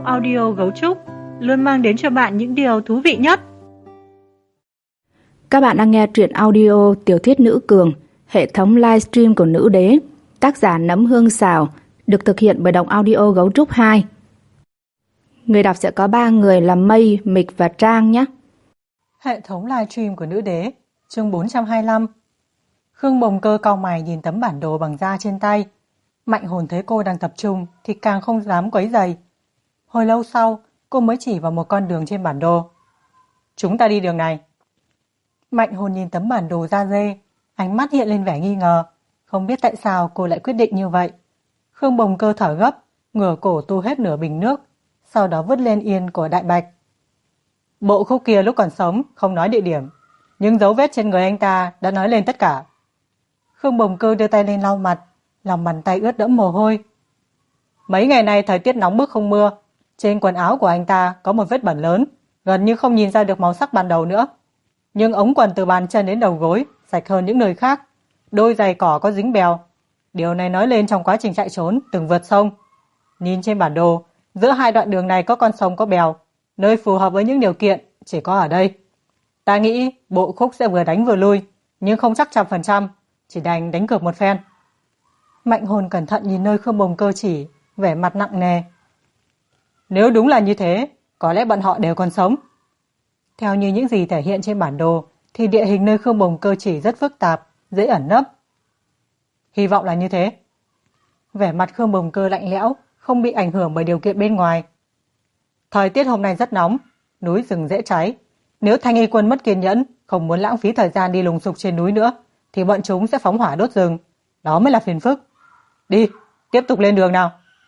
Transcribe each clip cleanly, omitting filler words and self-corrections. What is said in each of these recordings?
Giọng audio Gấu Trúc luôn mang đến cho bạn những điều thú vị nhất. Các bạn đang nghe truyện audio Tiểu thuyết nữ cường, hệ thống livestream của Nữ Đế, tác giả Nấm Hương Xào, được thực hiện bởi Đọc Audio Gấu Trúc 2. Người đọc sẽ có 3 người là Mây, Mịch và Trang nhé. Hệ thống livestream của Nữ Đế, chương 425. Khương Bồng Cơ cau mày nhìn tấm bản đồ bằng da trên tay. Mạnh Hồn thấy cô đang tập trung thì càng không dám quấy rầy. Hồi lâu sau, cô mới chỉ vào một con đường trên bản đồ. Chúng ta đi đường này. Mạnh Hồn nhìn tấm bản đồ da dê, ánh mắt hiện lên vẻ nghi ngờ. Không biết tại sao cô lại quyết định như vậy. Khương Bồng Cơ thở gấp, ngửa cổ tu hết nửa bình nước, sau đó vứt lên yên của Đại Bạch. Bộ khúc kia lúc còn sống không nói địa điểm, nhưng dấu vết trên người anh ta đã nói lên tất cả. Khương Bồng Cơ đưa tay lên lau mặt, lòng bàn tay ướt đẫm mồ hôi. Mấy ngày nay thời tiết nóng bức không mưa, trên quần áo của anh ta có một vết bẩn lớn, gần như không nhìn ra được màu sắc ban đầu nữa. Nhưng ống quần từ bàn chân đến đầu gối sạch hơn những nơi khác, đôi giày cỏ có dính bèo. Điều này nói lên trong quá trình chạy trốn từng vượt sông. Nhìn trên bản đồ, giữa hai đoạn đường này có con sông có bèo, nơi phù hợp với những điều kiện chỉ có ở đây. Ta nghĩ bộ khúc sẽ vừa đánh vừa lui, nhưng không chắc 100%, chỉ đành đánh cược một phen. Mạnh Hồn cẩn thận nhìn nơi Khương Bồng Cơ chỉ, vẻ mặt nặng nề. Nếu đúng là như thế, có lẽ bọn họ đều còn sống. Theo như những gì thể hiện trên bản đồ, thì địa hình nơi Khương Bồng Cơ chỉ rất phức tạp, dễ ẩn nấp. Hy vọng là như thế. Vẻ mặt Khương Bồng Cơ lạnh lẽo, không bị ảnh hưởng bởi điều kiện bên ngoài. Thời tiết hôm nay rất nóng, núi rừng dễ cháy. Nếu Thanh Y quân mất kiên nhẫn, không muốn lãng phí thời gian đi lùng sục trên núi nữa, thì bọn chúng sẽ phóng hỏa đốt rừng. Đó mới là phiền phức. Đi, tiếp tục lên đường nào.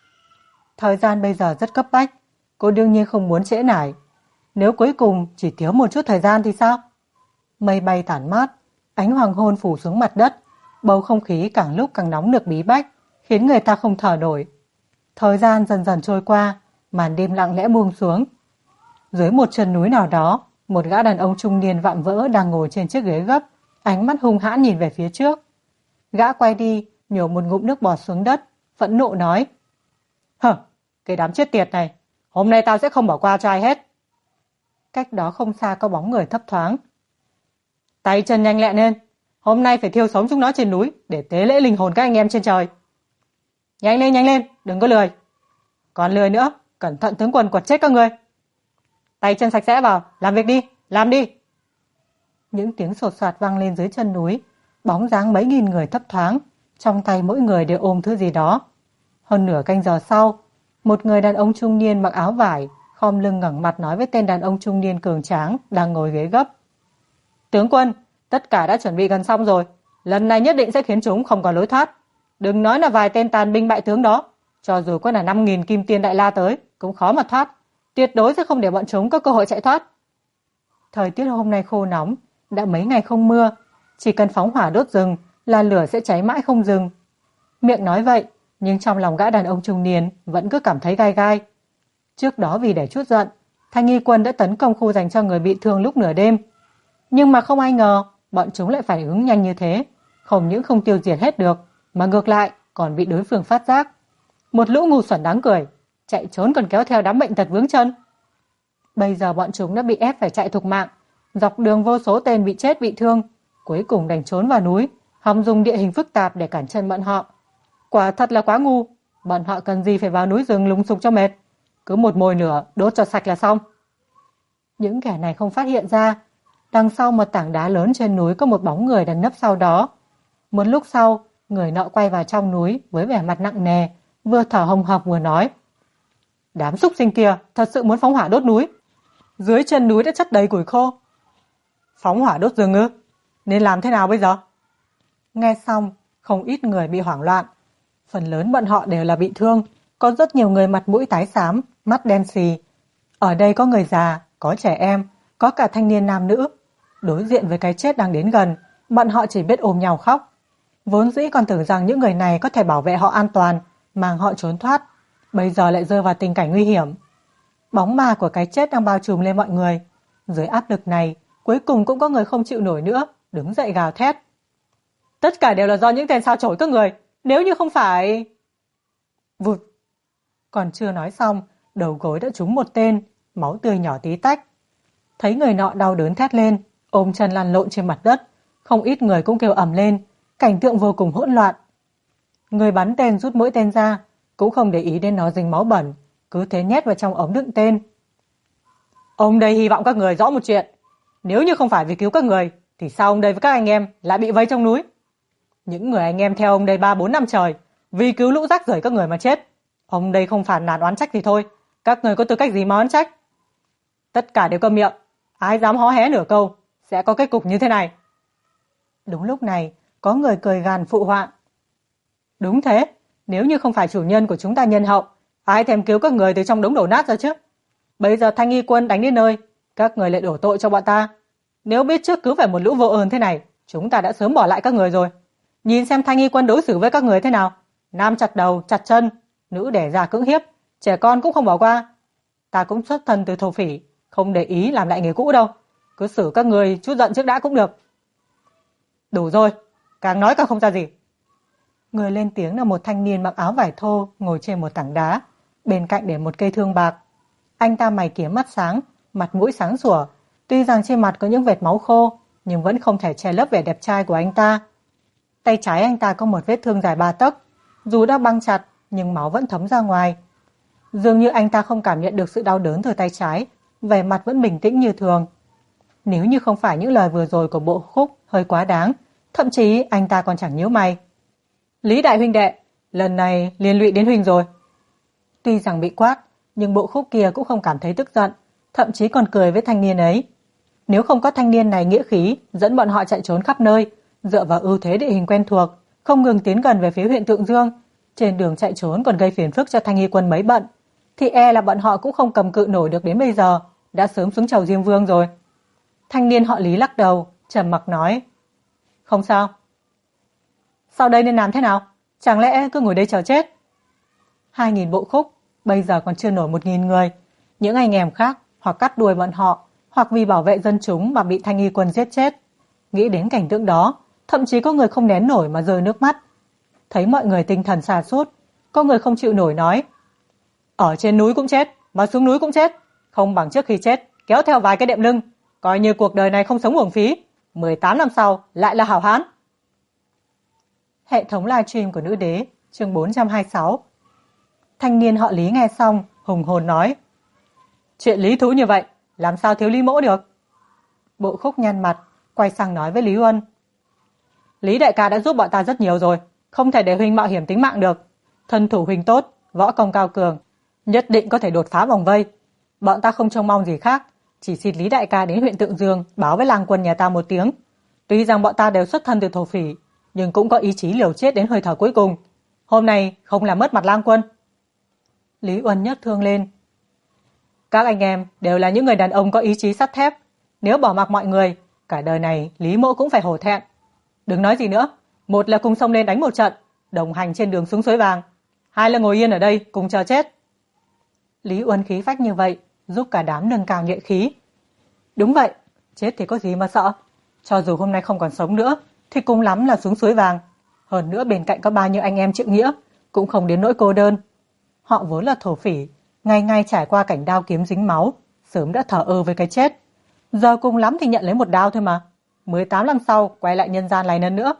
Thời gian bây giờ rất cấp bách, cô đương nhiên không muốn trễ nải. Nếu cuối cùng chỉ thiếu một chút thời gian thì sao? Mây bay tản mát, ánh hoàng hôn phủ xuống mặt đất, bầu không khí càng lúc càng nóng nực bí bách, khiến người ta không thở nổi. Thời gian dần dần trôi qua, màn đêm lặng lẽ buông xuống. Dưới một chân núi nào đó, một gã đàn ông trung niên vạm vỡ đang ngồi trên chiếc ghế gấp, ánh mắt hung hãn nhìn về phía trước. Gã quay đi, nhổ một ngụm nước bọt xuống đất, phẫn nộ nói: Hờ, cái đám chết tiệt này, hôm nay tao sẽ không bỏ qua cho ai hết. Cách đó không xa có bóng người thấp thoáng. Tay chân nhanh lẹ lên, hôm nay phải thiêu sống chúng nó trên núi để tế lễ linh hồn các anh em trên trời. Nhanh lên, đừng có lười. Còn lười nữa, cẩn thận tướng quân quật chết các ngươi. Tay chân sạch sẽ vào, làm việc đi, làm đi. Những tiếng sột soạt vang lên dưới chân núi, bóng dáng mấy nghìn người thấp thoáng, trong tay mỗi người đều ôm thứ gì đó. Hơn nửa canh giờ sau, một người đàn ông trung niên mặc áo vải, khom lưng ngẩng mặt nói với tên đàn ông trung niên cường tráng đang ngồi ghế gấp. Tướng quân, tất cả đã chuẩn bị gần xong rồi, lần này nhất định sẽ khiến chúng không còn lối thoát. Đừng nói là vài tên tàn binh bại tướng đó, cho dù có là 5.000 kim tiên đại la tới, cũng khó mà thoát. Tuyệt đối sẽ không để bọn chúng có cơ hội chạy thoát. Thời tiết hôm nay khô nóng, đã mấy ngày không mưa, chỉ cần phóng hỏa đốt rừng là lửa sẽ cháy mãi không dừng. Miệng nói vậy, nhưng trong lòng gã đàn ông trung niên vẫn cứ cảm thấy gai gai. Trước đó vì để chút giận, Thanh Y quân đã tấn công khu dành cho người bị thương lúc nửa đêm. Nhưng mà không ai ngờ, bọn chúng lại phản ứng nhanh như thế, không những không tiêu diệt hết được, mà ngược lại còn bị đối phương phát giác. Một lũ ngu xuẩn đáng cười, chạy trốn còn kéo theo đám bệnh tật vướng chân. Bây giờ bọn chúng đã bị ép phải chạy thục mạng, dọc đường vô số tên bị chết bị thương, cuối cùng đành trốn vào núi, hòng dùng địa hình phức tạp để cản chân bọn họ. Quả thật là quá ngu, bọn họ cần gì phải vào núi rừng lùng sục cho mệt, cứ một mồi lửa đốt cho sạch là xong. Những kẻ này không phát hiện ra, đằng sau một tảng đá lớn trên núi có một bóng người đang nấp sau đó. Một lúc sau, người nọ quay vào trong núi với vẻ mặt nặng nề, vừa thở hồng hộc vừa nói: Đám súc sinh kia thật sự muốn phóng hỏa đốt núi. Dưới chân núi đã chất đầy củi khô. Phóng hỏa đốt rừng ư? Nên làm thế nào bây giờ? Nghe xong, không ít người bị hoảng loạn. Phần lớn bọn họ đều là bị thương, có rất nhiều người mặt mũi tái xám, mắt đen xì. Ở đây có người già, có trẻ em, có cả thanh niên nam nữ. Đối diện với cái chết đang đến gần, bọn họ chỉ biết ôm nhau khóc. Vốn dĩ còn tưởng rằng những người này có thể bảo vệ họ an toàn, mang họ trốn thoát, bây giờ lại rơi vào tình cảnh nguy hiểm. Bóng ma của cái chết đang bao trùm lên mọi người. Dưới áp lực này, cuối cùng cũng có người không chịu nổi nữa, đứng dậy gào thét: Tất cả đều là do những tên sao chổi các người, nếu như không phải... Vụt. Còn chưa nói xong, đầu gối đã trúng một tên, máu tươi nhỏ tí tách. Thấy người nọ đau đớn thét lên, ôm chân lăn lộn trên mặt đất, không ít người cũng kêu ầm lên, cảnh tượng vô cùng hỗn loạn. Người bắn tên rút mũi tên ra, cũng không để ý đến nó dính máu bẩn, cứ thế nhét vào trong ống đựng tên. Ông đây hy vọng các người rõ một chuyện, nếu như không phải vì cứu các người, thì sao ông đây với các anh em lại bị vây trong núi? Những người anh em theo ông đây 3-4 năm trời, vì cứu lũ rác rưởi các người mà chết. Ông đây không phản nàn oán trách thì thôi, các người có tư cách gì mà oán trách? Tất cả đều câm miệng, ai dám hó hé nửa câu, sẽ có kết cục như thế này. Đúng lúc này, có người cười gằn phụ họa. Đúng thế, nếu như không phải chủ nhân của chúng ta nhân hậu, ai thèm cứu các người từ trong đống đổ nát ra chứ? Bây giờ Thanh Y quân đánh đến nơi, các người lại đổ tội cho bọn ta. Nếu biết trước cứu phải một lũ vô ơn thế này, chúng ta đã sớm bỏ lại các người rồi. Nhìn xem Thanh Y quân đối xử với các người thế nào, nam chặt đầu, chặt chân, nữ đẻ già cưỡng hiếp, trẻ con cũng không bỏ qua. Ta cũng xuất thân từ thổ phỉ, không để ý làm lại nghề cũ đâu, cứ xử các người chút giận trước đã cũng được. Đủ rồi, càng nói càng không ra gì. Người lên tiếng là một thanh niên mặc áo vải thô, ngồi trên một tảng đá, bên cạnh để một cây thương bạc. Anh ta mày kiếm mắt sáng, mặt mũi sáng sủa, tuy rằng trên mặt có những vệt máu khô, nhưng vẫn không thể che lấp vẻ đẹp trai của anh ta. Tay trái anh ta có một vết thương dài 3 tấc, dù đã băng chặt nhưng máu vẫn thấm ra ngoài. Dường như anh ta không cảm nhận được sự đau đớn từ tay trái, vẻ mặt vẫn bình tĩnh như thường. Nếu như không phải những lời vừa rồi của Bộ Khúc hơi quá đáng, thậm chí anh ta còn chẳng nhíu mày. Lý đại huynh đệ, lần này liên lụy đến huynh rồi. Tuy rằng bị quát, nhưng Bộ Khúc kia cũng không cảm thấy tức giận, thậm chí còn cười với thanh niên ấy. Nếu không có thanh niên này nghĩa khí, dẫn bọn họ chạy trốn khắp nơi, dựa vào ưu thế địa hình quen thuộc, không ngừng tiến gần về phía huyện Tượng Dương, trên đường chạy trốn còn gây phiền phức cho Thanh Y quân mấy bận, thì e là bọn họ cũng không cầm cự nổi được đến bây giờ, đã sớm xuống chầu Diêm Vương rồi. Thanh niên họ Lý lắc đầu, trầm mặc nói: Không sao. Sau đây nên làm thế nào? Chẳng lẽ cứ ngồi đây chờ chết? 2.000 Bộ Khúc, bây giờ còn chưa nổi 1.000 người. Những anh em khác hoặc cắt đuôi bọn họ, hoặc vì bảo vệ dân chúng mà bị Thanh Y quân giết chết. Nghĩ đến cảnh tượng đó, thậm chí có người không nén nổi mà rơi nước mắt. Thấy mọi người tinh thần sa sút, có người không chịu nổi nói: Ở trên núi cũng chết, mà xuống núi cũng chết, không bằng trước khi chết kéo theo vài cái đệm lưng, coi như cuộc đời này không sống uổng phí, 18 năm sau lại là hảo hán. Hệ thống livestream của Nữ Đế, chương 426. Thanh niên họ Lý nghe xong, hùng hồn nói: Chuyện lý thú như vậy, làm sao thiếu Lý mỗ được? Bộ Khúc nhăn mặt, quay sang nói với Lý Uân: Lý đại ca đã giúp bọn ta rất nhiều rồi, không thể để huynh mạo hiểm tính mạng được. Thân thủ huynh tốt, võ công cao cường, nhất định có thể đột phá vòng vây. Bọn ta không trông mong gì khác, chỉ xin Lý đại ca đến huyện Tượng Dương báo với lang quân nhà ta một tiếng. Tuy rằng bọn ta đều xuất thân từ thổ phỉ, nhưng cũng có ý chí liều chết đến hơi thở cuối cùng. Hôm nay không làm mất mặt lang quân. Lý Uân nhấc thương lên: Các anh em đều là những người đàn ông có ý chí sắt thép, nếu bỏ mặc mọi người, cả đời này Lý mỗ cũng phải hổ thẹn. Đừng nói gì nữa, một là cùng xông lên đánh một trận, đồng hành trên đường xuống suối vàng, hai là ngồi yên ở đây cùng chờ chết. Lý Uân khí phách như vậy, giúp cả đám nâng cao nhuệ khí. Đúng vậy, chết thì có gì mà sợ, cho dù hôm nay không còn sống nữa, thì cùng lắm là xuống suối vàng. Hơn nữa bên cạnh có bao nhiêu anh em trượng nghĩa, cũng không đến nỗi cô đơn. Họ vốn là thổ phỉ, ngày ngày trải qua cảnh đao kiếm dính máu, sớm đã thờ ơ với cái chết. Giờ cùng lắm thì nhận lấy một đao thôi mà, 18 năm sau quay lại nhân gian lại lần nữa.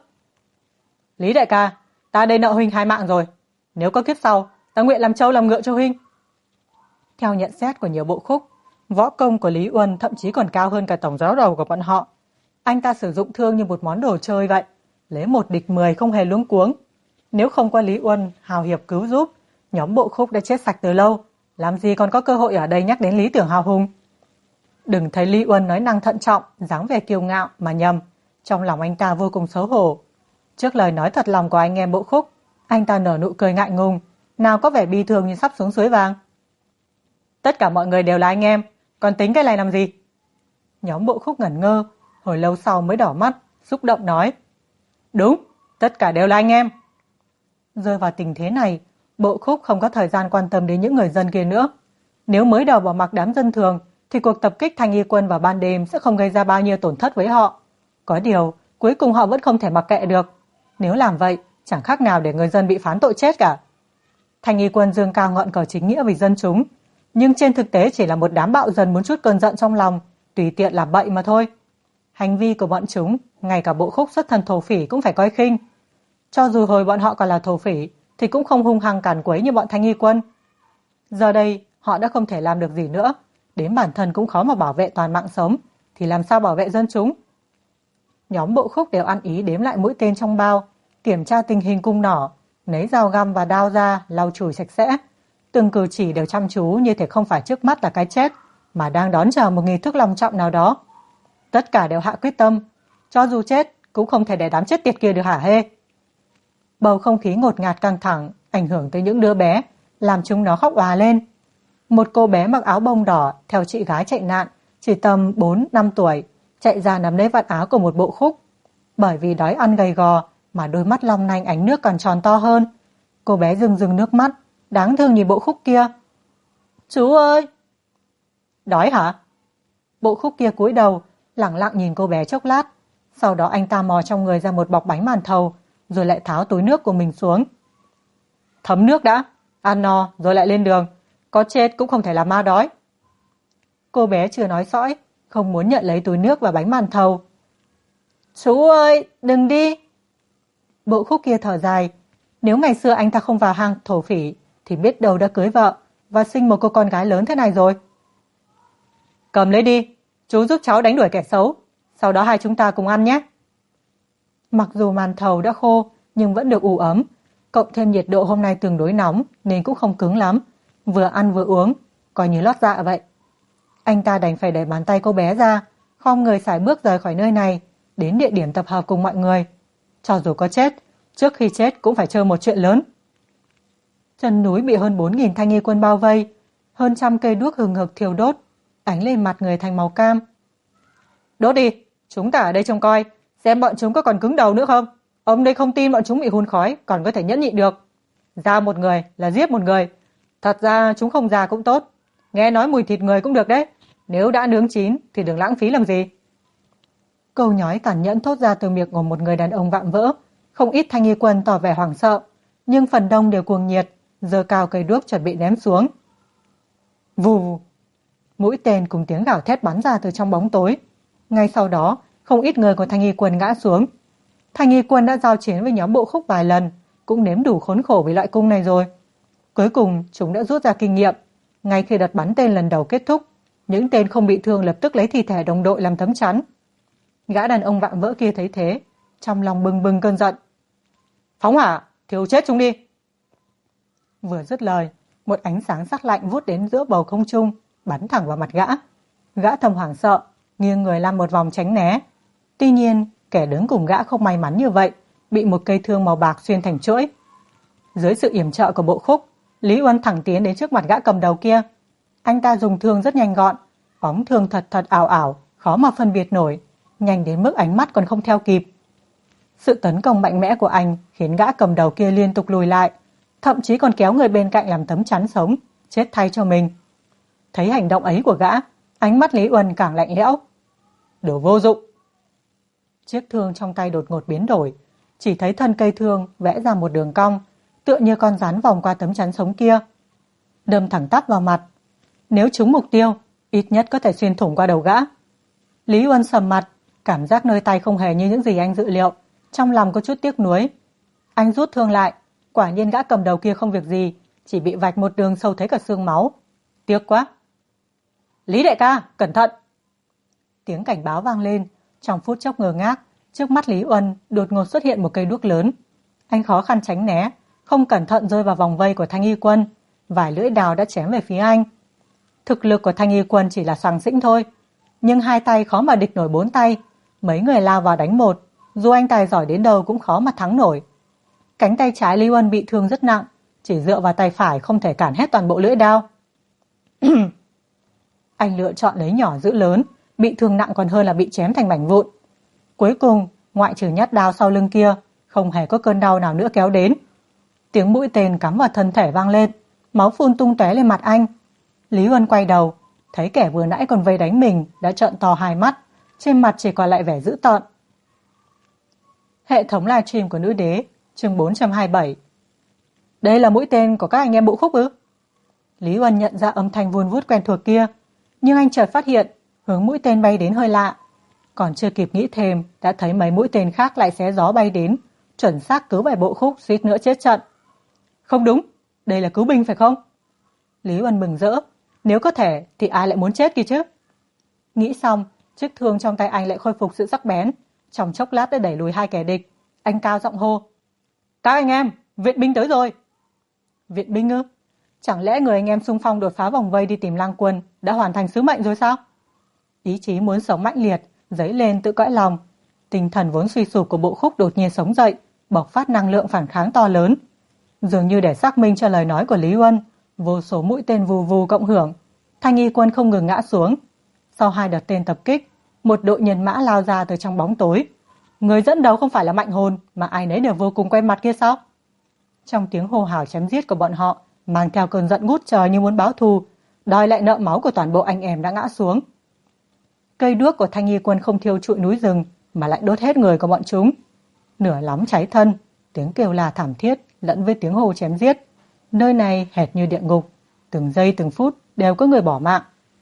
Lý đại ca, ta đây nợ huynh 2 mạng rồi, nếu có kiếp sau, ta nguyện làm trâu làm ngựa cho huynh. Theo nhận xét của nhiều Bộ Khúc, võ công của Lý Uân thậm chí còn cao hơn cả tổng giáo đầu của bọn họ. Anh ta sử dụng thương như một món đồ chơi vậy, lấy 1 địch 10 không hề luống cuống. Nếu không có Lý Uân hào hiệp cứu giúp, nhóm Bộ Khúc đã chết sạch từ lâu, làm gì còn có cơ hội ở đây nhắc đến lý tưởng hào hùng. Đừng thấy Lý Uân nói năng thận trọng, dáng vẻ kiêu ngạo mà nhầm, trong lòng anh ta vô cùng xấu hổ. Trước lời nói thật lòng của anh em Bộ Khúc, anh ta nở nụ cười ngại ngùng, nào có vẻ bi thương như sắp xuống suối vàng. Tất cả mọi người đều là anh em, còn tính cái này làm gì? Nhóm Bộ Khúc ngẩn ngơ, hồi lâu sau mới đỏ mắt, xúc động nói: Đúng, tất cả đều là anh em. Rơi vào tình thế này, Bộ Khúc không có thời gian quan tâm đến những người dân kia nữa. Nếu mới đầu bỏ mặc đám dân thường, thì cuộc tập kích Thanh Y quân vào ban đêm sẽ không gây ra bao nhiêu tổn thất với họ. Có điều, cuối cùng họ vẫn không thể mặc kệ được. Nếu làm vậy, chẳng khác nào để người dân bị phán tội chết cả. Thanh Y quân dương cao ngọn cờ chính nghĩa vì dân chúng. nhưng trên thực tế chỉ là một đám bạo dần muốn trút cơn giận trong lòng, tùy tiện làm bậy mà thôi. Hành vi của bọn chúng, ngay cả bộ khúc xuất thân thổ phỉ cũng phải coi khinh. Cho dù hồi bọn họ còn là thổ phỉ, thì cũng không hung hăng càn quấy như bọn Thanh Y quân. Giờ đây, họ đã không thể làm được gì nữa, đến bản thân cũng khó mà bảo vệ toàn mạng sống, thì làm sao bảo vệ dân chúng? Nhóm bộ khúc đều ăn ý đếm lại mũi tên trong bao, kiểm tra tình hình cung nỏ, lấy dao găm và đao ra, lau chùi sạch sẽ. Từng cử chỉ đều chăm chú như thể không phải trước mắt là cái chết, mà đang đón chờ một nghi thức long trọng nào đó. Tất cả đều hạ quyết tâm, cho dù chết cũng không thể để đám chết tiệt kia được hả hê. Bầu không khí ngột ngạt căng thẳng ảnh hưởng tới những đứa bé, làm chúng nó khóc òa lên. Một cô bé mặc áo bông đỏ theo chị gái chạy nạn, chỉ tầm 4-5 tuổi, chạy ra nắm lấy vạt áo của một bộ khúc. Bởi vì đói ăn gầy gò mà đôi mắt long lanh ánh nước còn tròn to hơn. Cô bé rưng rưng nước mắt, đáng thương nhìn bộ khúc kia. Chú ơi! Đói hả? Bộ khúc kia cúi đầu, lẳng lặng nhìn cô bé chốc lát. Sau đó anh ta mò trong người ra một bọc bánh màn thầu, rồi lại tháo túi nước của mình xuống. Thấm nước đã, ăn no rồi lại lên đường. Có chết cũng không thể làm ma đói. Cô bé chưa nói sõi, không muốn nhận lấy túi nước và bánh màn thầu. Chú ơi, đừng đi! Bộ khúc kia thở dài. Nếu ngày xưa anh ta không vào hang thổ phỉ, thì biết đâu đã cưới vợ và sinh một cô con gái lớn thế này rồi. Cầm lấy đi, chú giúp cháu đánh đuổi kẻ xấu, sau đó hai chúng ta cùng ăn nhé. Mặc dù màn thầu đã khô, nhưng vẫn được ủ ấm. Cộng thêm nhiệt độ hôm nay tương đối nóng, nên cũng không cứng lắm. Vừa ăn vừa uống, coi như lót dạ vậy. Anh ta đành phải đẩy bàn tay cô bé ra, khom người sải bước rời khỏi nơi này, đến địa điểm tập hợp cùng mọi người. Cho dù có chết, trước khi chết cũng phải chơi một chuyện lớn. Chân núi bị hơn 4.000 Thanh Y quân bao vây, hơn 100 cây đuốc hừng hực thiêu đốt, ánh lên mặt người thành màu cam. Đốt đi, chúng ta ở đây trông coi, xem bọn chúng có còn cứng đầu nữa không. Ông đây không tin bọn chúng bị hun khói, còn có thể nhẫn nhịn được. Ra một người là giết một người. Thật ra chúng không già cũng tốt. Nghe nói mùi thịt người cũng được đấy. Nếu đã nướng chín thì đừng lãng phí làm gì. Câu nhói tàn nhẫn thốt ra từ miệng của một người đàn ông vạm vỡ. Không ít Thanh Y quân tỏ vẻ hoảng sợ, nhưng phần đông đều cuồng nhiệt, giơ cao cây đuốc chuẩn bị ném xuống. Vù! Mũi tên cùng tiếng gào thét bắn ra từ trong bóng tối. Ngay sau đó, không ít người của Thanh Y quân ngã xuống. Thanh Y quân đã giao chiến với nhóm bộ khúc vài lần, cũng nếm đủ khốn khổ với loại cung này rồi. Cuối cùng, chúng đã rút ra kinh nghiệm. Ngay khi đợt bắn tên lần đầu kết thúc, những tên không bị thương lập tức lấy thi thể đồng đội làm tấm chắn. Gã đàn ông vạm vỡ kia thấy thế, trong lòng bừng bừng cơn giận. Phóng hỏa, thiêu chết chúng đi! Vừa dứt lời, một ánh sáng sắc lạnh vút đến giữa bầu không trung, bắn thẳng vào mặt gã. Gã thầm hoảng sợ, nghiêng người lăn một vòng tránh né. Tuy nhiên, kẻ đứng cùng gã không may mắn như vậy, bị một cây thương màu bạc xuyên thành chuỗi. Dưới sự yểm trợ của bộ khúc, Lý Uân thẳng tiến đến trước mặt gã cầm đầu kia. Anh ta dùng thương rất nhanh gọn, bóng thương thật thật ảo ảo, khó mà phân biệt nổi, nhanh đến mức ánh mắt còn không theo kịp. Sự tấn công mạnh mẽ của anh khiến gã cầm đầu kia liên tục lùi lại, thậm chí còn kéo người bên cạnh làm tấm chắn sống, chết thay cho mình. Thấy hành động ấy của gã, ánh mắt Lý Uân càng lạnh lẽo. Đồ vô dụng! Chiếc thương trong tay đột ngột biến đổi, chỉ thấy thân cây thương vẽ ra một đường cong, tựa như con rắn vòng qua tấm chắn sống kia, đâm thẳng tắp vào mặt. Nếu trúng mục tiêu, ít nhất có thể xuyên thủng qua đầu gã. Lý Uân sầm mặt, cảm giác nơi tay không hề như những gì anh dự liệu, trong lòng có chút tiếc nuối. Anh rút thương lại, quả nhiên gã cầm đầu kia không việc gì, chỉ bị vạch một đường sâu thấy cả xương máu. Tiếc quá! Lý đại ca, cẩn thận! Tiếng cảnh báo vang lên, trong phút chốc ngơ ngác, trước mắt Lý Uân đột ngột xuất hiện một cây đuốc lớn. Anh khó khăn tránh né, không cẩn thận rơi vào vòng vây của Thanh Y quân, vài lưỡi đào đã chém về phía anh. Thực lực của Thanh Y quân chỉ là xoàng xĩnh thôi, nhưng hai tay khó mà địch nổi bốn tay, mấy người lao vào đánh một, dù anh tài giỏi đến đâu cũng khó mà thắng nổi. Cánh tay trái Lý Uân bị thương rất nặng, chỉ dựa vào tay phải không thể cản hết toàn bộ lưỡi đao. Anh lựa chọn lấy nhỏ giữ lớn, bị thương nặng còn hơn là bị chém thành mảnh vụn. Cuối cùng, ngoại trừ nhát đao sau lưng kia, không hề có cơn đau nào nữa kéo đến. Tiếng mũi tên cắm vào thân thể vang lên, máu phun tung tóe lên mặt anh. Lý Uân quay đầu, thấy kẻ vừa nãy còn vây đánh mình đã trợn to hai mắt, trên mặt chỉ còn lại vẻ dữ tợn. Hệ thống livestream của Nữ Đế, chương 427. Đây là mũi tên của các anh em bộ khúc ư? Lý Uân nhận ra âm thanh vun vút quen thuộc kia, nhưng anh chợt phát hiện hướng mũi tên bay đến hơi lạ. Còn chưa kịp nghĩ thêm, đã thấy mấy mũi tên khác lại xé gió bay đến, chuẩn xác cứu vài bộ khúc suýt nữa chết trận. Không đúng, đây là cứu binh phải không? Lý Uân mừng rỡ, nếu có thể thì ai lại muốn chết kia chứ? Nghĩ xong, chiếc thương trong tay anh lại khôi phục sự sắc bén, trong chốc lát đã đẩy lùi hai kẻ địch. Anh cao giọng hô: "Các anh em, viện binh tới rồi!" Viện binh ư? Chẳng lẽ người anh em xung phong đột phá vòng vây đi tìm Lang Quân đã hoàn thành sứ mệnh rồi sao? Ý chí muốn sống mãnh liệt dấy lên tự cõi lòng, tinh thần vốn suy sụp của bộ khúc đột nhiên sống dậy, bộc phát năng lượng phản kháng to lớn. Dường như để xác minh cho lời nói của Lý Uân, vô số mũi tên vù vù cộng hưởng, Thanh Y quân không ngừng ngã xuống. Sau hai đợt tên tập kích, một đội nhân mã lao ra từ trong bóng tối. Người dẫn đầu không phải là Mạnh Hồn mà ai nấy đều vô cùng quen mặt kia sao? Trong tiếng hô hào chém giết của bọn họ, mang theo cơn giận ngút trời như muốn báo thù, đòi lại nợ máu của toàn bộ anh em đã ngã xuống. Cây đuốc của Thanh Y quân không thiêu trụi núi rừng mà lại đốt hết người của bọn chúng. Nửa nóng cháy thân, tiếng kêu la thảm thiết lẫn với tiếng hô chém giết. Nơi này hệt như địa ngục, từng giây từng phút đều có người bỏ mạng.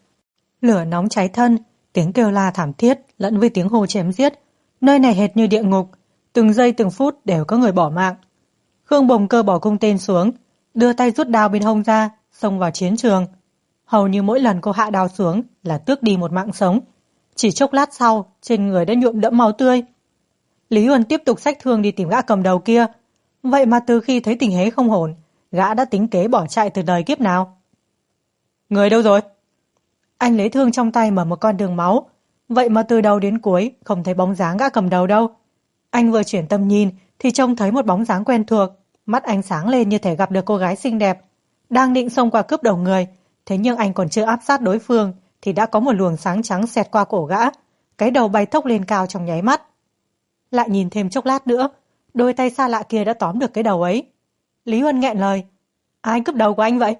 Lửa nóng cháy thân, tiếng kêu la thảm thiết lẫn với tiếng hô chém giết. Nơi này hệt như địa ngục, từng giây từng phút đều có người bỏ mạng. Khương Bồng Cơ bỏ cung tên xuống, đưa tay rút đao bên hông ra, xông vào chiến trường. Hầu như mỗi lần cô hạ đao xuống là tước đi một mạng sống. Chỉ chốc lát sau, trên người đã nhuộm đẫm máu tươi. Lý Uân tiếp tục xách thương đi tìm gã cầm đầu kia. Vậy mà từ khi thấy tình thế không ổn, gã đã tính kế bỏ chạy từ đời kiếp nào. Người đâu rồi? Anh lấy thương trong tay mở một con đường máu. Vậy mà từ đầu đến cuối không thấy bóng dáng gã cầm đầu đâu. Anh vừa chuyển tâm nhìn thì trông thấy một bóng dáng quen thuộc. Mắt anh sáng lên như thể gặp được cô gái xinh đẹp, đang định xông qua cướp đầu người. Thế nhưng anh còn chưa áp sát đối phương thì đã có một luồng sáng trắng xẹt qua cổ gã. Cái đầu bay thốc lên cao trong nháy mắt. Lại nhìn thêm chốc lát nữa, đôi tay xa lạ kia đã tóm được cái đầu ấy. Lý Uân nghẹn lời: Ai cướp đầu của anh vậy?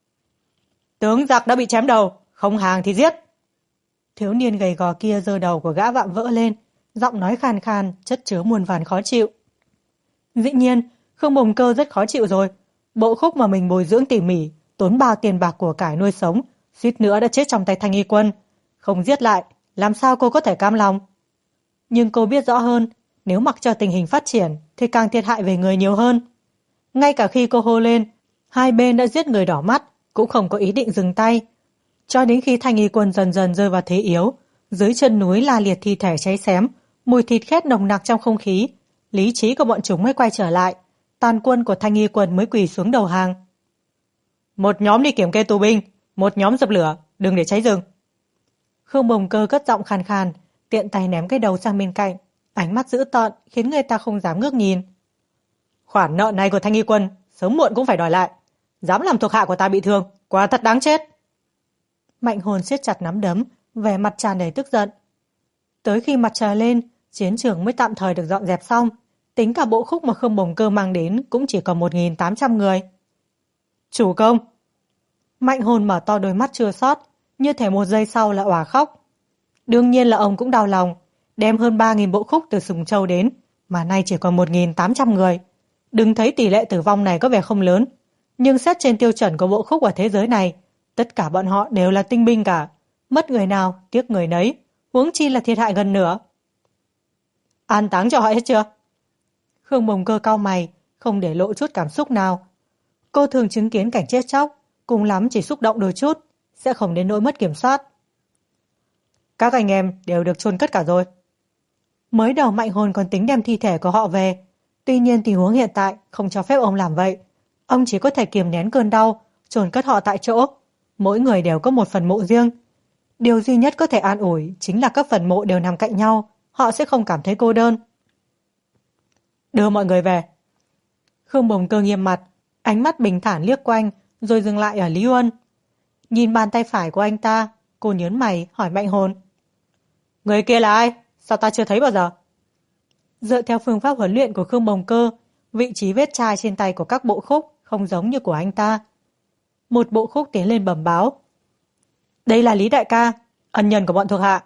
Tướng giặc đã bị chém đầu, không hàng thì giết. Thiếu niên gầy gò kia giơ đầu của gã vạm vỡ lên, giọng nói khàn khàn, chất chứa muôn vàn khó chịu. Dĩ nhiên, Khương Bồng Cơ rất khó chịu rồi. Bộ khúc mà mình bồi dưỡng tỉ mỉ, tốn bao tiền bạc của cải nuôi sống, suýt nữa đã chết trong tay Thanh Y quân. Không giết lại, làm sao cô có thể cam lòng? Nhưng cô biết rõ hơn, nếu mặc cho tình hình phát triển thì càng thiệt hại về người nhiều hơn. Ngay cả khi cô hô lên, hai bên đã giết người đỏ mắt, cũng không có ý định dừng tay. Cho đến khi Thanh Y quân dần dần rơi vào thế yếu, dưới chân núi la liệt thi thể cháy xém, mùi thịt khét nồng nặc trong không khí, lý trí của bọn chúng mới quay trở lại, tàn quân của Thanh Y quân mới quỳ xuống đầu hàng. Một nhóm đi kiểm kê tù binh, một nhóm dập lửa, đừng để cháy rừng. Khương Bồng Cơ cất giọng khàn khàn, tiện tay ném cái đầu sang bên cạnh, ánh mắt dữ tợn khiến người ta không dám ngước nhìn. Khoản nợ này của Thanh Y quân sớm muộn cũng phải đòi lại. Dám làm thuộc hạ của ta bị thương, quả thật đáng chết. Mạnh Hồn siết chặt nắm đấm, vẻ mặt tràn đầy tức giận. Tới khi mặt trời lên, chiến trường mới tạm thời được dọn dẹp xong. Tính cả bộ khúc mà Khương Bồng Cơ mang đến cũng chỉ còn 1.800 người. Chủ công! Mạnh Hồn mở to đôi mắt chua xót, như thể một giây sau là òa khóc. Đương nhiên là ông cũng đau lòng, đem hơn 3.000 bộ khúc từ Sùng Châu đến, mà nay chỉ còn 1.800 người. Đừng thấy tỷ lệ tử vong này có vẻ không lớn, nhưng xét trên tiêu chuẩn của bộ khúc ở thế giới này, tất cả bọn họ đều là tinh binh cả. Mất người nào, tiếc người nấy, huống chi là thiệt hại gần nửa. An táng cho họ hết chưa? Khương Bồng Cơ cau mày, không để lộ chút cảm xúc nào. Cô thường chứng kiến cảnh chết chóc, cùng lắm chỉ xúc động đôi chút, sẽ không đến nỗi mất kiểm soát. Các anh em đều được chôn cất cả rồi. Mới đầu Mạnh Hồn còn tính đem thi thể của họ về, tuy nhiên tình huống hiện tại không cho phép ông làm vậy. Ông chỉ có thể kiềm nén cơn đau, chôn cất họ tại chỗ. Mỗi người đều có một phần mộ riêng. Điều duy nhất có thể an ủi chính là các phần mộ đều nằm cạnh nhau, họ sẽ không cảm thấy cô đơn. Đưa mọi người về. Khương Bồng Cơ nghiêm mặt, ánh mắt bình thản liếc quanh, rồi dừng lại ở Lý Uân. Nhìn bàn tay phải của anh ta, cô nhớn mày hỏi Mạnh Hồn. Người kia là ai? Sao ta chưa thấy bao giờ? Dựa theo phương pháp huấn luyện của Khương Bồng Cơ, vị trí vết chai trên tay của các bộ khúc không giống như của anh ta. Một bộ khúc tiến lên bẩm báo. Đây là Lý đại ca, ân nhân của bọn thuộc hạ.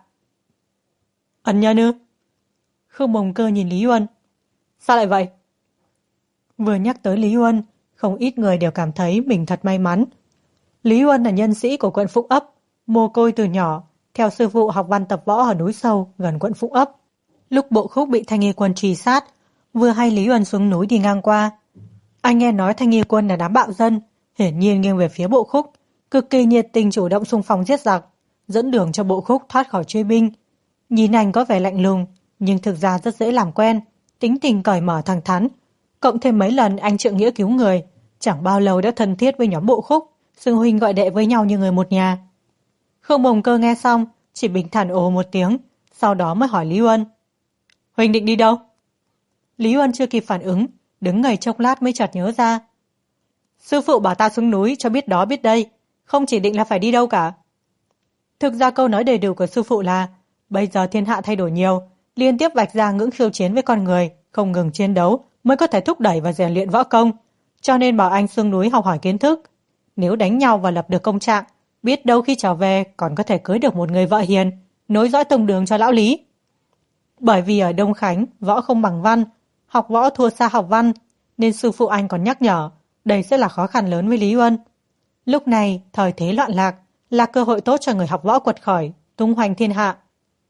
Ân nhân ư? Khương Bồng Cơ nhìn Lý Uân. Sao lại vậy? Vừa nhắc tới Lý Uân, không ít người đều cảm thấy mình thật may mắn. Lý Uân là nhân sĩ của quận Phúc Ấp, mồ côi từ nhỏ, theo sư phụ học văn tập võ ở núi sâu gần quận Phúc Ấp. Lúc Bộ Khúc bị Thanh Y Quân truy sát, vừa hay Lý Uân xuống núi đi ngang qua. Anh nghe nói Thanh Y Quân là đám bạo dân, hiển nhiên nghiêng về phía Bộ Khúc, cực kỳ nhiệt tình chủ động xung phong giết giặc, dẫn đường cho Bộ Khúc thoát khỏi truy binh. Nhìn anh có vẻ lạnh lùng, nhưng thực ra rất dễ làm quen, tính tình cởi mở thẳng thắn. Cộng thêm mấy lần anh trượng nghĩa cứu người, chẳng bao lâu đã thân thiết với nhóm Bộ Khúc, xưng huynh gọi đệ với nhau như người một nhà. Khương Bồng Cơ nghe xong, chỉ bình thản ồ một tiếng, sau đó mới hỏi Lý Uân. Huynh định đi đâu? Lý Uân chưa kịp phản ứng, đứng ngây chốc lát mới chợt nhớ ra. Sư phụ bảo ta xuống núi cho biết đó biết đây, không chỉ định là phải đi đâu cả. Thực ra câu nói đầy đủ của sư phụ là bây giờ thiên hạ thay đổi nhiều, liên tiếp vạch ra ngưỡng khiêu chiến với con người, không ngừng chiến đấu mới có thể thúc đẩy và rèn luyện võ công, cho nên bảo anh xuống núi học hỏi kiến thức. Nếu đánh nhau và lập được công trạng, biết đâu khi trở về còn có thể cưới được một người vợ hiền, nối dõi tông đường cho lão Lý. Bởi vì ở Đông Khánh võ không bằng văn, học võ thua xa học văn, nên sư phụ anh còn nhắc nhở đây sẽ là khó khăn lớn với Lý Uân. Lúc này thời thế loạn lạc là cơ hội tốt cho người học võ quật khởi, tung hoành thiên hạ.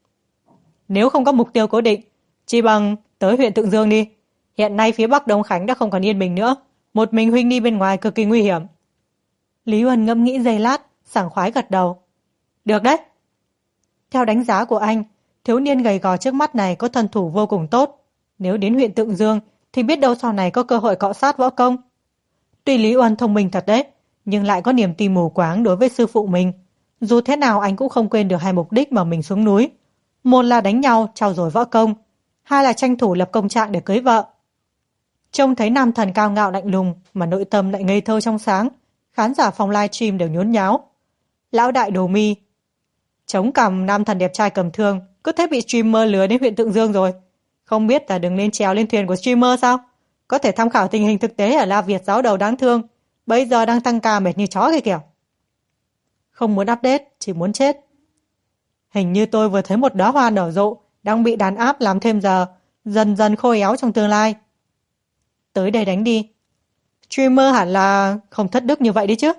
Nếu không có mục tiêu cố định, chỉ bằng tới huyện Tượng Dương đi. Hiện nay phía bắc Đông Khánh đã không còn yên bình nữa, một mình huynh đi bên ngoài cực kỳ nguy hiểm. Lý Uân ngẫm nghĩ giây lát, sảng khoái gật đầu. Được đấy. Theo đánh giá của anh, thiếu niên gầy gò trước mắt này có thân thủ vô cùng tốt. Nếu đến huyện Tượng Dương thì biết đâu sau này có cơ hội cọ sát võ công. Tuy Lý Uân thông minh thật đấy, nhưng lại có niềm tin mù quáng đối với sư phụ mình. Dù thế nào anh cũng không quên được hai mục đích mà mình xuống núi. Một là đánh nhau, trau dồi võ công. Hai là tranh thủ lập công trạng để cưới vợ. Trông thấy nam thần cao ngạo lạnh lùng mà nội tâm lại ngây thơ trong sáng, khán giả phòng livestream đều nhốn nháo. Lão đại Đồ Mi. Chống cằm nam thần đẹp trai cầm thương, cứ thế bị streamer lừa đến huyện Tượng Dương rồi. Không biết là đừng nên trèo lên thuyền của streamer sao? Có thể tham khảo tình hình thực tế ở La Việt giáo đầu đáng thương. Bây giờ đang tăng ca mệt như chó kìa kìa. Không muốn update, chỉ muốn chết. Hình như tôi vừa thấy một đóa hoa nở rộ, đang bị đàn áp làm thêm giờ, dần dần khô éo trong tương lai. Tới đây đánh đi. Streamer hẳn là không thất đức như vậy đấy chứ.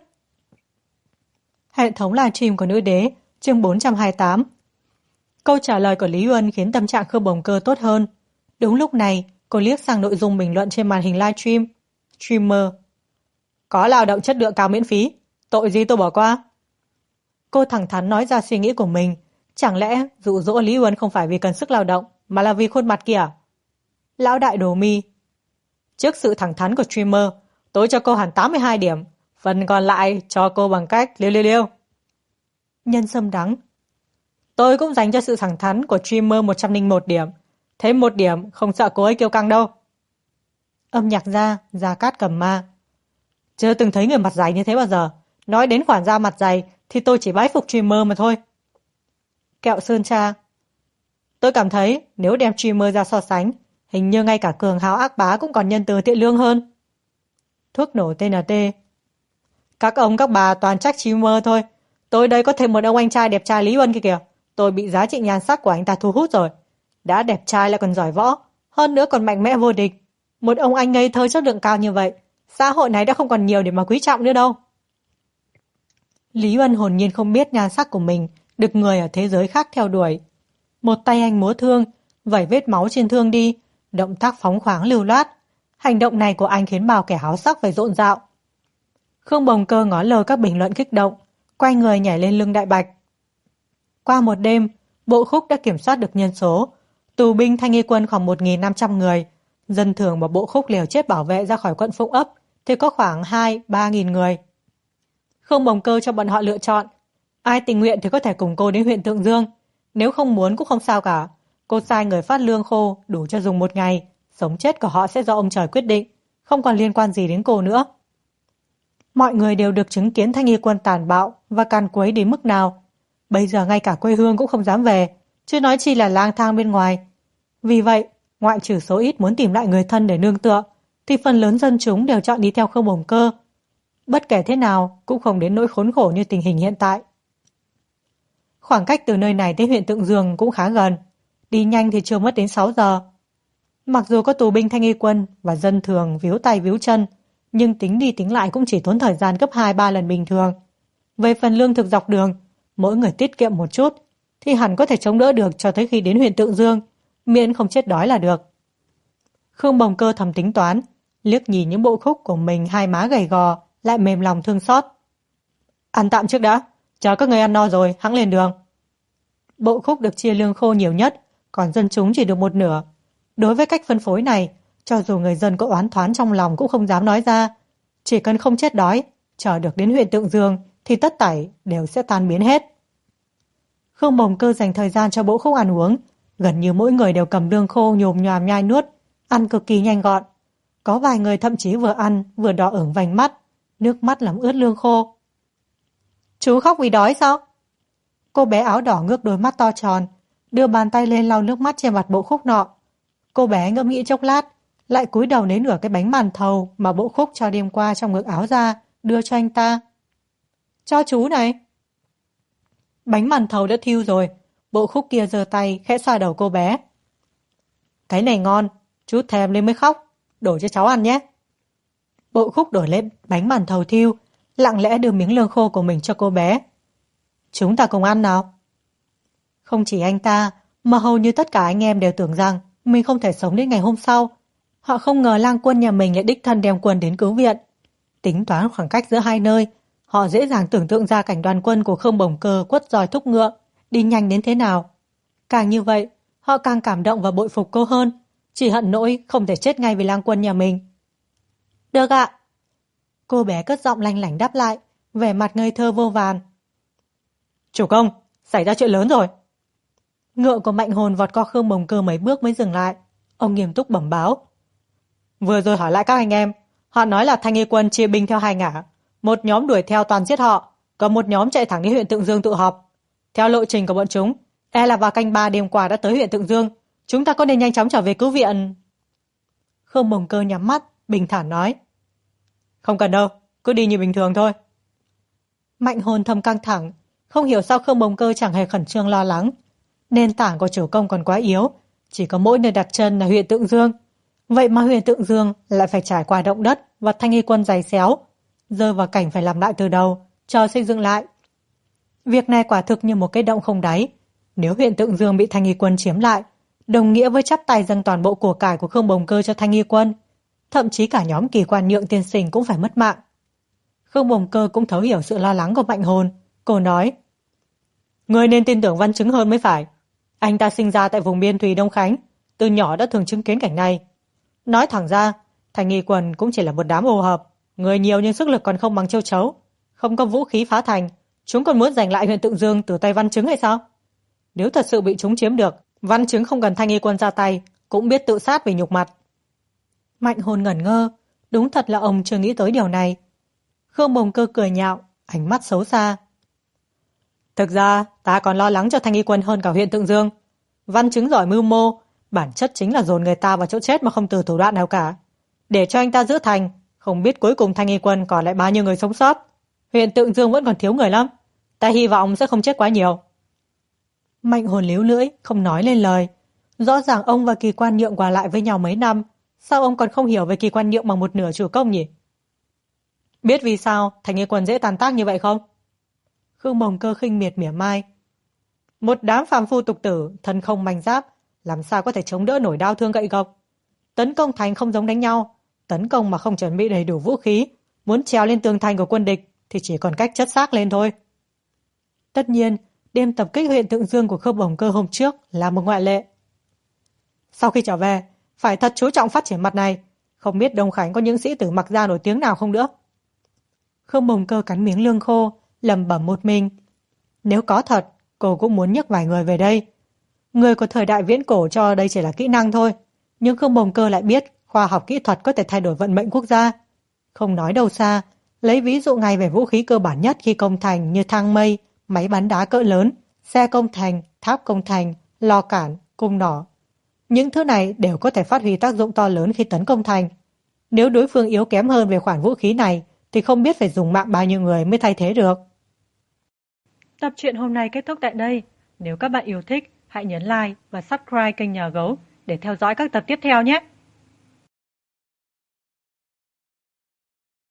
Hệ thống livestream của Nữ Đế, chương 428. Câu trả lời của Lý Uân khiến tâm trạng Khương Bồng Cơ tốt hơn. Đúng lúc này, cô liếc sang nội dung bình luận trên màn hình livestream. Streamer. Có lao động chất lượng cao miễn phí, tội gì tôi bỏ qua. Cô thẳng thắn nói ra suy nghĩ của mình. Chẳng lẽ dụ dỗ Lý Uân không phải vì cần sức lao động, mà là vì khuôn mặt kìa? Lão đại Đồ Mi. Trước sự thẳng thắn của streamer, tôi cho cô hẳn 82 điểm, phần còn lại cho cô bằng cách liêu. Nhân sâm đắng. Tôi cũng dành cho sự thẳng thắn của streamer 101 điểm. Thêm 1 điểm không sợ cô ấy kiêu căng đâu. Âm nhạc Gia Cát Cầm Ma. Chưa từng thấy người mặt dày như thế bao giờ. Nói đến khoản da mặt dày thì tôi chỉ bái phục streamer mà thôi. Kẹo Sơn Tra. Tôi cảm thấy nếu đem streamer ra so sánh, hình như ngay cả cường hào ác bá cũng còn nhân từ thiện lương hơn. Thuốc nổ TNT. Các ông các bà toàn trách streamer thôi. Tôi đây có thêm một ông anh trai đẹp trai Lý Uân kìa. Tôi bị giá trị nhan sắc của anh ta thu hút rồi. Đã đẹp trai lại còn giỏi võ, hơn nữa còn mạnh mẽ vô địch. Một ông anh ngây thơ chất lượng cao như vậy, xã hội này đã không còn nhiều để mà quý trọng nữa đâu. Lý Uân hồn nhiên không biết nhan sắc của mình được người ở thế giới khác theo đuổi. Một tay anh múa thương, vẩy vết máu trên thương đi, động tác phóng khoáng lưu loát. Hành động này của anh khiến bao kẻ háo sắc phải rộn rạo. Khương Bồng Cơ ngó lơ các bình luận kích động, quay người nhảy lên lưng Đại Bạch. Qua một đêm, Bộ Khúc đã kiểm soát được nhân số. Tù binh Thanh Y Quân khoảng 1.500 người. Dân thường mà Bộ Khúc liều chết bảo vệ ra khỏi quận Phúc Ấp thì có khoảng 2-3.000 người. Khương Bồng Cơ cho bọn họ lựa chọn. Ai tình nguyện thì có thể cùng cô đến huyện Tượng Dương. Nếu không muốn cũng không sao cả. Cô sai người phát lương khô đủ cho dùng 1 ngày. Sống chết của họ sẽ do ông trời quyết định, không còn liên quan gì đến cô nữa. Mọi người đều được chứng kiến Thanh Y Quân tàn bạo và càn quấy đến mức nào. Bây giờ ngay cả quê hương cũng không dám về, chứ nói chi là lang thang bên ngoài. Vì vậy, ngoại trừ số ít muốn tìm lại người thân để nương tựa, thì phần lớn dân chúng đều chọn đi theo Khương Bồng Cơ. Bất kể thế nào cũng không đến nỗi khốn khổ như tình hình hiện tại. Khoảng cách từ nơi này tới huyện Tượng Dương cũng khá gần, đi nhanh thì chưa mất đến 6 giờ. Mặc dù có tù binh Thanh Y Quân và dân thường víu tay víu chân, nhưng tính đi tính lại cũng chỉ tốn thời gian gấp 2-3 lần bình thường. Về phần lương thực dọc đường, mỗi người tiết kiệm một chút, thì hẳn có thể chống đỡ được cho tới khi đến huyện Tượng Dương, miễn không chết đói là được. Khương Bồng Cơ thầm tính toán, liếc nhìn những bộ khúc của mình, hai má gầy gò, lại mềm lòng thương xót. Ăn tạm trước đã, chờ các người ăn no rồi, hẵng lên đường. Bộ khúc được chia lương khô nhiều nhất, còn dân chúng chỉ được một nửa. Đối với cách phân phối này, cho dù người dân có oán thoán trong lòng cũng không dám nói ra. Chỉ cần không chết đói, chờ được đến huyện Tượng Dương thì tất thảy đều sẽ tan biến hết. Khương Bồng Cơ dành thời gian cho bộ khúc ăn uống, gần như mỗi người đều cầm lương khô nhồm nhoàm nhai nuốt, ăn cực kỳ nhanh gọn. Có vài người thậm chí vừa ăn vừa đỏ ửng vành mắt, nước mắt làm ướt lương khô. Chú khóc vì đói sao? Cô bé áo đỏ ngước đôi mắt to tròn, đưa bàn tay lên lau nước mắt trên mặt bộ khúc nọ. Cô bé ngẫm nghĩ chốc lát, lại cúi đầu lấy nửa cái bánh màn thầu mà bộ khúc cho đêm qua trong ngực áo ra, đưa cho anh ta. Cho chú này. Bánh màn thầu đã thiêu rồi, bộ khúc kia giơ tay khẽ xoa đầu cô bé. Cái này ngon, chú thèm lên mới khóc, đổ cho cháu ăn nhé. Bộ khúc đổi lấy bánh màn thầu thiêu, lặng lẽ đưa miếng lương khô của mình cho cô bé. Chúng ta cùng ăn nào. Không chỉ anh ta, mà hầu như tất cả anh em đều tưởng rằng mình không thể sống đến ngày hôm sau. Họ không ngờ Lang Quân nhà mình lại đích thân đem quân đến cứu viện. Tính toán khoảng cách giữa hai nơi, họ dễ dàng tưởng tượng ra cảnh đoàn quân của Khương Bồng Cơ quất roi thúc ngựa, đi nhanh đến thế nào. Càng như vậy, họ càng cảm động và bội phục cô hơn, chỉ hận nỗi không thể chết ngay vì Lang Quân nhà mình. Được ạ. Cô bé cất giọng lanh lảnh đáp lại, vẻ mặt ngây thơ vô vàn. Chủ công, xảy ra chuyện lớn rồi. Ngựa của Mạnh Hồn vọt qua Khương Bồng Cơ mấy bước mới dừng lại. Ông nghiêm túc bẩm báo. Vừa rồi hỏi lại các anh em, họ nói là Thanh Y quân chia binh theo hai ngả. Một nhóm đuổi theo toàn giết họ, còn một nhóm chạy thẳng đến huyện Tượng Dương tụ họp. Theo lộ trình của bọn chúng, e là vào canh 3 đêm qua đã tới huyện Tượng Dương. Chúng ta có nên nhanh chóng trở về cứu viện? Khương Bồng Cơ nhắm mắt, bình thản nói. Không cần đâu, cứ đi như bình thường thôi. Mạnh Hồn thầm căng thẳng, không hiểu sao Khương Bồng Cơ chẳng hề khẩn trương lo lắng. Nền tảng của chủ công còn quá yếu, chỉ có mỗi nơi đặt chân là huyện Tượng Dương. Vậy mà huyện Tượng Dương lại phải trải qua động đất và Thanh Y quân giày xéo, rơi vào cảnh phải làm lại từ đầu, chờ xây dựng lại. Việc này quả thực như một cái động không đáy. Nếu huyện Tượng Dương bị Thanh Y quân chiếm lại, đồng nghĩa với chắp tay dâng toàn bộ của cải của Khương Bồng Cơ cho Thanh Y quân. Thậm chí cả nhóm Kỳ Quan Nhượng tiên sinh cũng phải mất mạng. Khương Bồng Cơ cũng thấu hiểu sự lo lắng của Mạnh Hồn. Cô nói, người nên tin tưởng Văn Chứng hơn mới phải. Anh ta sinh ra tại vùng biên thùy Đông Khánh, từ nhỏ đã thường chứng kiến cảnh này. Nói thẳng ra, Thanh Y quân cũng chỉ là một đám ô hợp, người nhiều nhưng sức lực còn không bằng châu chấu. Không có vũ khí phá thành, chúng còn muốn giành lại huyện Tượng Dương từ tay Văn Chứng hay sao? Nếu thật sự bị chúng chiếm được, Văn Chứng không cần Thanh Y quân ra tay, cũng biết tự sát vì nhục mặt. Mạnh Hồn ngẩn ngơ, đúng thật là ông chưa nghĩ tới điều này. Khương Bồng Cơ cười nhạo, ánh mắt xấu xa. Thực ra, ta còn lo lắng cho Thanh Y quân hơn cả huyện Tượng Dương. Văn Chứng giỏi mưu mô, bản chất chính là dồn người ta vào chỗ chết mà không từ thủ đoạn nào cả. Để cho anh ta giữ thành, không biết cuối cùng Thanh Y quân còn lại bao nhiêu người sống sót. Huyện Tượng Dương vẫn còn thiếu người lắm. Ta hy vọng sẽ không chết quá nhiều. Mạnh Hồn líu lưỡi, không nói lên lời. Rõ ràng ông và Kỳ Quan Nhượng qua lại với nhau mấy năm, sao ông còn không hiểu về Kỳ Quan Nhượng bằng một nửa chủ công nhỉ? Biết vì sao Thanh Y quân dễ tàn tác như vậy không? Khương Bồng Cơ khinh miệt mỉa mai. Một đám phàm phu tục tử, thân không manh giáp, làm sao có thể chống đỡ nổi đao thương gậy gộc? Tấn công thành không giống đánh nhau, tấn công mà không chuẩn bị đầy đủ vũ khí, muốn trèo lên tường thành của quân địch thì chỉ còn cách chất xác lên thôi. Tất nhiên, đêm tập kích huyện Tượng Dương của Khương Bồng Cơ hôm trước là một ngoại lệ. Sau khi trở về, phải thật chú trọng phát triển mặt này, không biết Đông Khánh có những sĩ tử mặc da nổi tiếng nào không nữa. Khương Bồng Cơ cắn miếng lương khô, lẩm bẩm một mình. Nếu có thật, cô cũng muốn nhấc vài người về đây. Người của thời đại viễn cổ cho đây chỉ là kỹ năng thôi, nhưng Khương Bồng Cơ lại biết khoa học kỹ thuật có thể thay đổi vận mệnh quốc gia. Không nói đâu xa, lấy ví dụ ngay về vũ khí cơ bản nhất khi công thành như thang mây, máy bắn đá cỡ lớn, xe công thành, tháp công thành, lò cản, cung nỏ. Những thứ này đều có thể phát huy tác dụng to lớn khi tấn công thành. Nếu đối phương yếu kém hơn về khoản vũ khí này, thì không biết phải dùng mạng bao nhiêu người mới thay thế được. Tập truyện hôm nay kết thúc tại đây. Nếu các bạn yêu thích, hãy nhấn like và subscribe kênh Nhà Gấu để theo dõi các tập tiếp theo nhé.